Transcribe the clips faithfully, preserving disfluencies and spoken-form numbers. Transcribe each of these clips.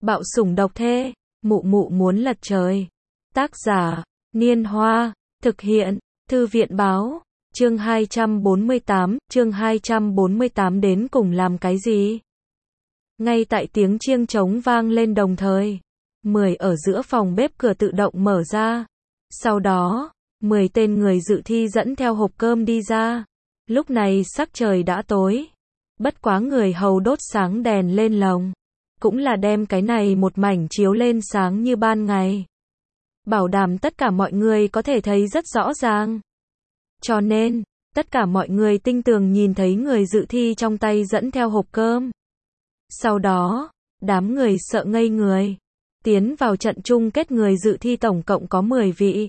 Bạo sủng độc thê, mụ mụ muốn lật trời. Tác giả, Niên Hoa, thực hiện, Thư viện Báo, chương hai trăm bốn mươi tám, chương hai trăm bốn mươi tám đến cùng làm cái gì? Ngay tại tiếng chiêng trống vang lên đồng thời, mười ở giữa phòng bếp cửa tự động mở ra. Sau đó, mười tên người dự thi dẫn theo hộp cơm đi ra. Lúc này sắc trời đã tối. Bất quá người hầu đốt sáng đèn lên lồng. Cũng là đem cái này một mảnh chiếu lên sáng như ban ngày. Bảo đảm tất cả mọi người có thể thấy rất rõ ràng. Cho nên, tất cả mọi người tinh tường nhìn thấy người dự thi trong tay dẫn theo hộp cơm. Sau đó, đám người sợ ngây người. Tiến vào trận chung kết người dự thi tổng cộng có mười vị.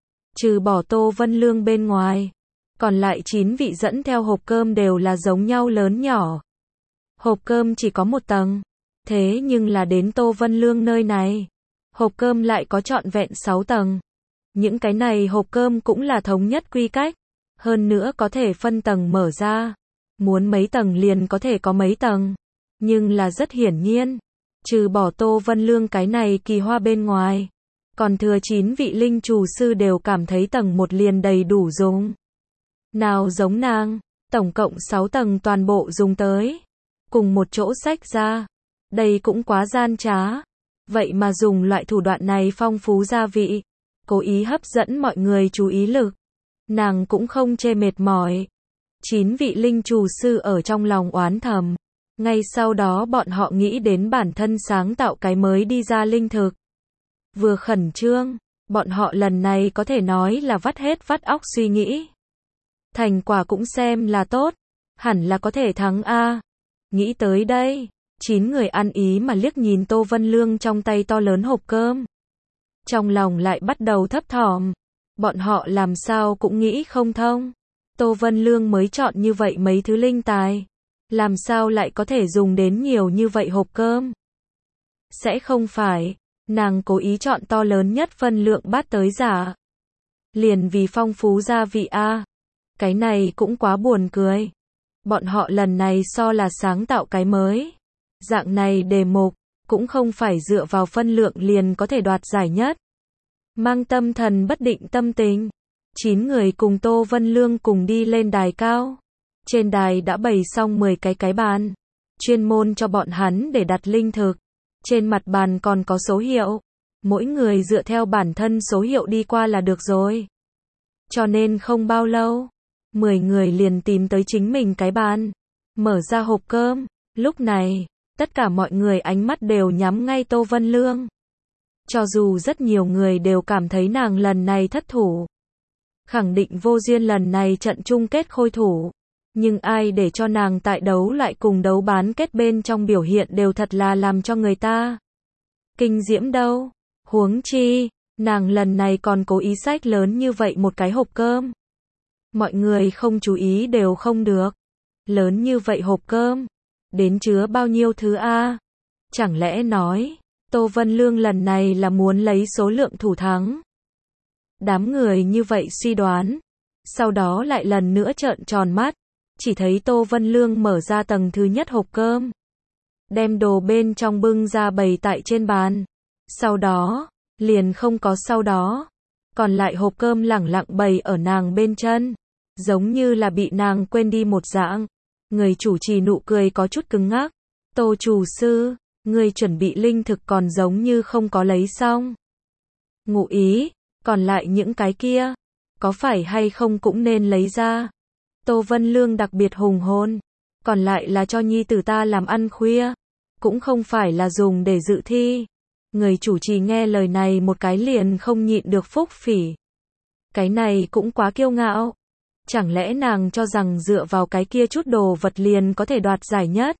Trừ bỏ Tô Vân Lương bên ngoài. Còn lại chín vị dẫn theo hộp cơm đều là giống nhau lớn nhỏ. Hộp cơm chỉ có một tầng. Thế nhưng là đến Tô Vân Lương nơi này. Hộp cơm lại có trọn vẹn sáu tầng. Những cái này hộp cơm cũng là thống nhất quy cách. Hơn nữa có thể phân tầng mở ra. Muốn mấy tầng liền có thể có mấy tầng. Nhưng là rất hiển nhiên. Trừ bỏ Tô Vân Lương cái này kỳ hoa bên ngoài. Còn thừa chín vị linh chủ sư đều cảm thấy tầng một liền đầy đủ dùng. Nào giống nàng, tổng cộng sáu tầng toàn bộ dùng tới. Cùng một chỗ xách ra. Đây cũng quá gian trá. Vậy mà dùng loại thủ đoạn này phong phú gia vị. Cố ý hấp dẫn mọi người chú ý lực. Nàng cũng không chê mệt mỏi. Chín vị linh chủ sư ở trong lòng oán thầm. Ngay sau đó bọn họ nghĩ đến bản thân sáng tạo cái mới đi ra linh thực. Vừa khẩn trương, bọn họ lần này có thể nói là vắt hết vắt óc suy nghĩ. Thành quả cũng xem là tốt, hẳn là có thể thắng a. Nghĩ tới đây, chín người ăn ý mà liếc nhìn Tô Vân Lương trong tay to lớn hộp cơm. Trong lòng lại bắt đầu thấp thỏm, bọn họ làm sao cũng nghĩ không thông. Tô Vân Lương mới chọn như vậy mấy thứ linh tài, làm sao lại có thể dùng đến nhiều như vậy hộp cơm? Sẽ không phải, nàng cố ý chọn to lớn nhất phân lượng bát tới giả. Liền vì phong phú gia vị a. Cái này cũng quá buồn cười. Bọn họ lần này so là sáng tạo cái mới. Dạng này đề mục, cũng không phải dựa vào phân lượng liền có thể đoạt giải nhất. Mang tâm thần bất định tâm tình. Chín người cùng Tô Vân Lương cùng đi lên đài cao. Trên đài đã bày xong mười cái cái bàn. Chuyên môn cho bọn hắn để đặt linh thực. Trên mặt bàn còn có số hiệu. Mỗi người dựa theo bản thân số hiệu đi qua là được rồi. Cho nên không bao lâu, mười người liền tìm tới chính mình cái bàn. Mở ra hộp cơm. Lúc này, tất cả mọi người ánh mắt đều nhắm ngay Tô Vân Lương. Cho dù rất nhiều người đều cảm thấy nàng lần này thất thủ. Khẳng định vô duyên lần này trận chung kết khôi thủ. Nhưng ai để cho nàng tại đấu lại cùng đấu bán kết bên trong biểu hiện đều thật là làm cho người ta kinh diễm đâu. Huống chi, nàng lần này còn cố ý xách lớn như vậy một cái hộp cơm. Mọi người không chú ý đều không được. Lớn như vậy hộp cơm, đến chứa bao nhiêu thứ a? Chẳng lẽ nói, Tô Vân Lương lần này là muốn lấy số lượng thủ thắng? Đám người như vậy suy đoán. Sau đó lại lần nữa trợn tròn mắt. Chỉ thấy Tô Vân Lương mở ra tầng thứ nhất hộp cơm. Đem đồ bên trong bưng ra bày tại trên bàn. Sau đó, liền không có sau đó. Còn lại hộp cơm lẳng lặng bày ở nàng bên chân. Giống như là bị nàng quên đi một dạng. Người chủ trì nụ cười có chút cứng ngắc. Tô chủ sư, người chuẩn bị linh thực còn giống như không có lấy xong. Ngụ ý, còn lại những cái kia, có phải hay không cũng nên lấy ra. Tô Vân Lương đặc biệt hùng hồn. Còn lại là cho nhi tử ta làm ăn khuya. Cũng không phải là dùng để dự thi. Người chủ trì nghe lời này một cái liền không nhịn được phúc phỉ. Cái này cũng quá kiêu ngạo. Chẳng lẽ nàng cho rằng dựa vào cái kia chút đồ vật liền có thể đoạt giải nhất?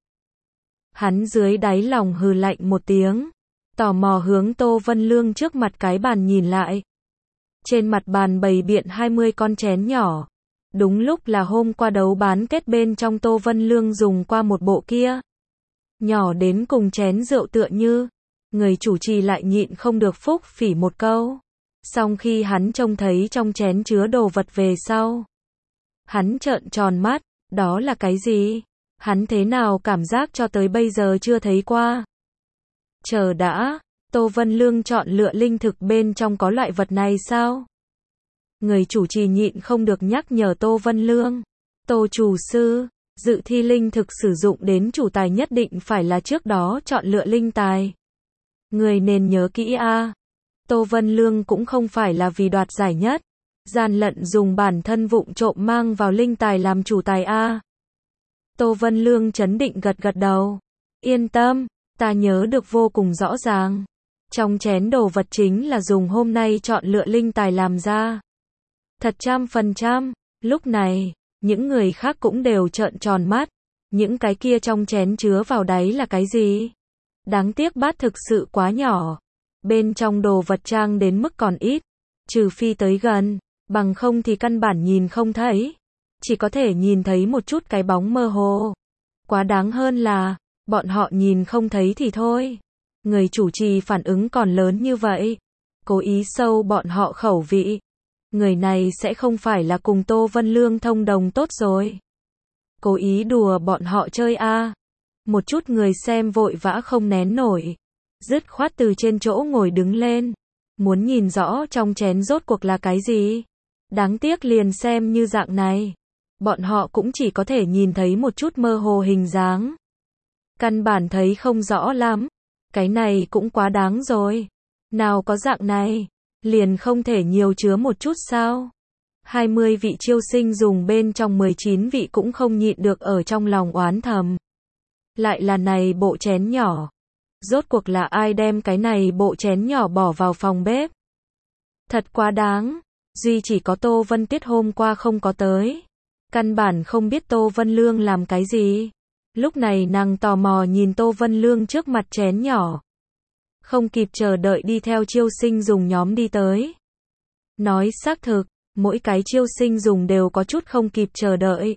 Hắn dưới đáy lòng hừ lạnh một tiếng. Tò mò hướng Tô Vân Lương trước mặt cái bàn nhìn lại. Trên mặt bàn bày biện hai mươi con chén nhỏ. Đúng lúc là hôm qua đấu bán kết bên trong Tô Vân Lương dùng qua một bộ kia. Nhỏ đến cùng chén rượu tựa như. Người chủ trì lại nhịn không được phúc phỉ một câu. Xong khi hắn trông thấy trong chén chứa đồ vật về sau. Hắn trợn tròn mắt, đó là cái gì? Hắn thế nào cảm giác cho tới bây giờ chưa thấy qua. Chờ đã, Tô Vân Lương chọn lựa linh thực bên trong có loại vật này sao? Người chủ trì nhịn không được nhắc nhở Tô Vân Lương. Tô chủ sư, dự thi linh thực sử dụng đến chủ tài nhất định phải là trước đó chọn lựa linh tài. Người nên nhớ kỹ a. Tô Vân Lương cũng không phải là vì đoạt giải nhất, gian lận dùng bản thân vụng trộm mang vào linh tài làm chủ tài a. Tô Vân Lương trấn định gật gật đầu. Yên tâm, ta nhớ được vô cùng rõ ràng. Trong chén đồ vật chính là dùng hôm nay chọn lựa linh tài làm ra. Thật trăm phần trăm. Lúc này, những người khác cũng đều trợn tròn mắt. Những cái kia trong chén chứa vào đáy là cái gì? Đáng tiếc bát thực sự quá nhỏ. Bên trong đồ vật trang đến mức còn ít. Trừ phi tới gần, bằng không thì căn bản nhìn không thấy. Chỉ có thể nhìn thấy một chút cái bóng mơ hồ. Quá đáng hơn là, bọn họ nhìn không thấy thì thôi. Người chủ trì phản ứng còn lớn như vậy. Cố ý sâu bọn họ khẩu vị. Người này sẽ không phải là cùng Tô Vân Lương thông đồng tốt rồi. Cố ý đùa bọn họ chơi a. Một chút người xem vội vã không nén nổi. Dứt khoát từ trên chỗ ngồi đứng lên. Muốn nhìn rõ trong chén rốt cuộc là cái gì. Đáng tiếc liền xem như dạng này. Bọn họ cũng chỉ có thể nhìn thấy một chút mơ hồ hình dáng. Căn bản thấy không rõ lắm. Cái này cũng quá đáng rồi. Nào có dạng này, liền không thể nhiều chứa một chút sao? hai mươi vị chiêu sinh dùng bên trong mười chín vị cũng không nhịn được ở trong lòng oán thầm. Lại là này bộ chén nhỏ. Rốt cuộc là ai đem cái này bộ chén nhỏ bỏ vào phòng bếp? Thật quá đáng. Duy chỉ có Tô Vân Tuyết hôm qua không có tới. Căn bản không biết Tô Vân Lương làm cái gì. Lúc này nàng tò mò nhìn Tô Vân Lương trước mặt chén nhỏ. Không kịp chờ đợi đi theo chiêu sinh dùng nhóm đi tới. Nói xác thực, mỗi cái chiêu sinh dùng đều có chút không kịp chờ đợi.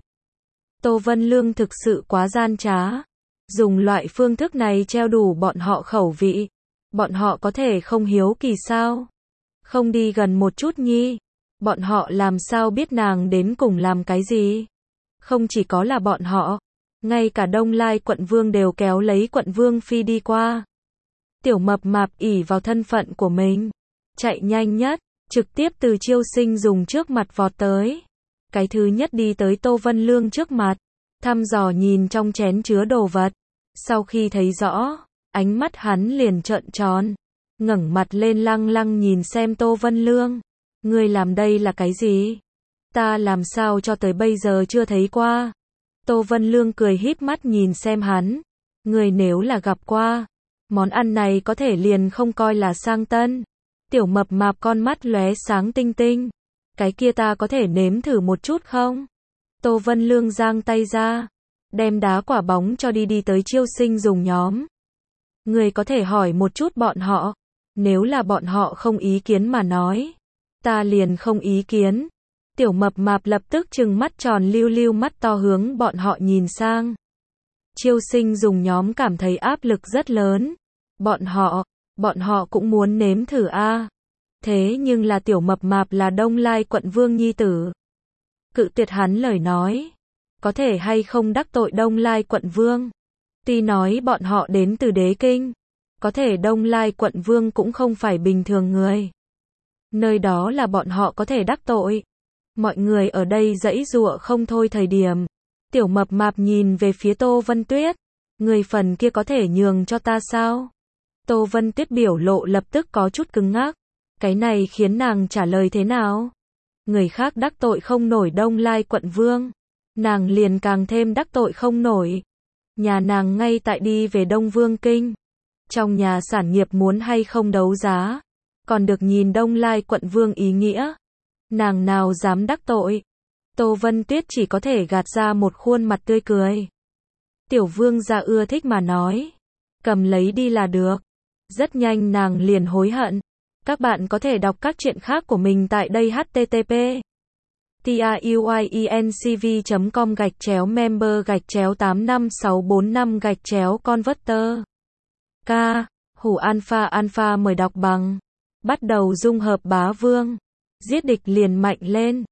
Tô Vân Lương thực sự quá gian trá. Dùng loại phương thức này treo đủ bọn họ khẩu vị. Bọn họ có thể không hiếu kỳ sao? Không đi gần một chút nhi. Bọn họ làm sao biết nàng đến cùng làm cái gì? Không chỉ có là bọn họ. Ngay cả Đông Lai quận vương đều kéo lấy quận vương phi đi qua. Tiểu mập mạp ỷ vào thân phận của mình. Chạy nhanh nhất, trực tiếp từ chiêu sinh dùng trước mặt vọt tới. Cái thứ nhất đi tới Tô Vân Lương trước mặt. Thăm dò nhìn trong chén chứa đồ vật. Sau khi thấy rõ, ánh mắt hắn liền trợn tròn. Ngẩng mặt lên lăng lăng nhìn xem Tô Vân Lương. Ngươi làm đây là cái gì? Ta làm sao cho tới bây giờ chưa thấy qua? Tô Vân Lương cười híp mắt nhìn xem hắn. Ngươi nếu là gặp qua, món ăn này có thể liền không coi là sang tân. Tiểu mập mạp con mắt lóe sáng tinh tinh. Cái kia ta có thể nếm thử một chút không? Tô Vân Lương giang tay ra, đem đá quả bóng cho đi đi tới chiêu sinh dùng nhóm. Ngươi có thể hỏi một chút bọn họ. Nếu là bọn họ không ý kiến mà nói, ta liền không ý kiến. Tiểu mập mạp lập tức trừng mắt tròn lưu lưu mắt to hướng bọn họ nhìn sang. Chiêu sinh dùng nhóm cảm thấy áp lực rất lớn. Bọn họ, bọn họ cũng muốn nếm thử a. Thế nhưng là tiểu mập mạp là Đông Lai quận vương nhi tử. Cự tuyệt hắn lời nói. Có thể hay không đắc tội Đông Lai quận vương. Tuy nói bọn họ đến từ đế kinh. Có thể Đông Lai quận vương cũng không phải bình thường người. Nơi đó là bọn họ có thể đắc tội. Mọi người ở đây giãy giụa không thôi thời điểm. Tiểu mập mạp nhìn về phía Tô Vân Tuyết. Người phần kia có thể nhường cho ta sao? Tô Vân Tuyết biểu lộ lập tức có chút cứng ngắc. Cái này khiến nàng trả lời thế nào? Người khác đắc tội không nổi Đông Lai quận vương. Nàng liền càng thêm đắc tội không nổi. Nhà nàng ngay tại đi về Đông Vương Kinh. Trong nhà sản nghiệp muốn hay không đấu giá. Còn được nhìn Đông Lai quận vương ý nghĩa. Nàng nào dám đắc tội. Tô Vân Tuyết chỉ có thể gạt ra một khuôn mặt tươi cười. Tiểu vương gia ưa thích mà nói. Cầm lấy đi là được. Rất nhanh nàng liền hối hận. Các bạn có thể đọc các truyện khác của mình tại đây h t t p truyencv chấm com gạch chéo member gạch chéo tám năm sáu bốn năm gạch chéo converter. K. Hủ alpha alpha mời đọc bằng. Bắt đầu dung hợp bá vương. Giết địch liền mạnh lên.